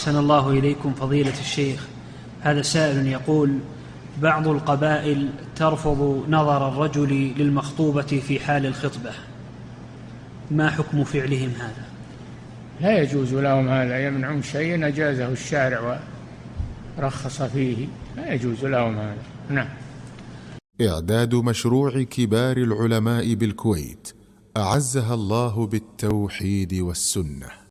أحسن الله إليكم فضيلة الشيخ. هذا سائل يقول: بعض القبائل ترفض نظر الرجل للمخطوبة في حال الخطبة، ما حكم فعلهم هذا؟ لا يجوز لهم هذا، يمنعون شيء أجازه الشارع ورخص فيه، لا يجوز لهم هذا. نعم. إعداد مشروع كبار العلماء بالكويت أعزها الله بالتوحيد والسنة.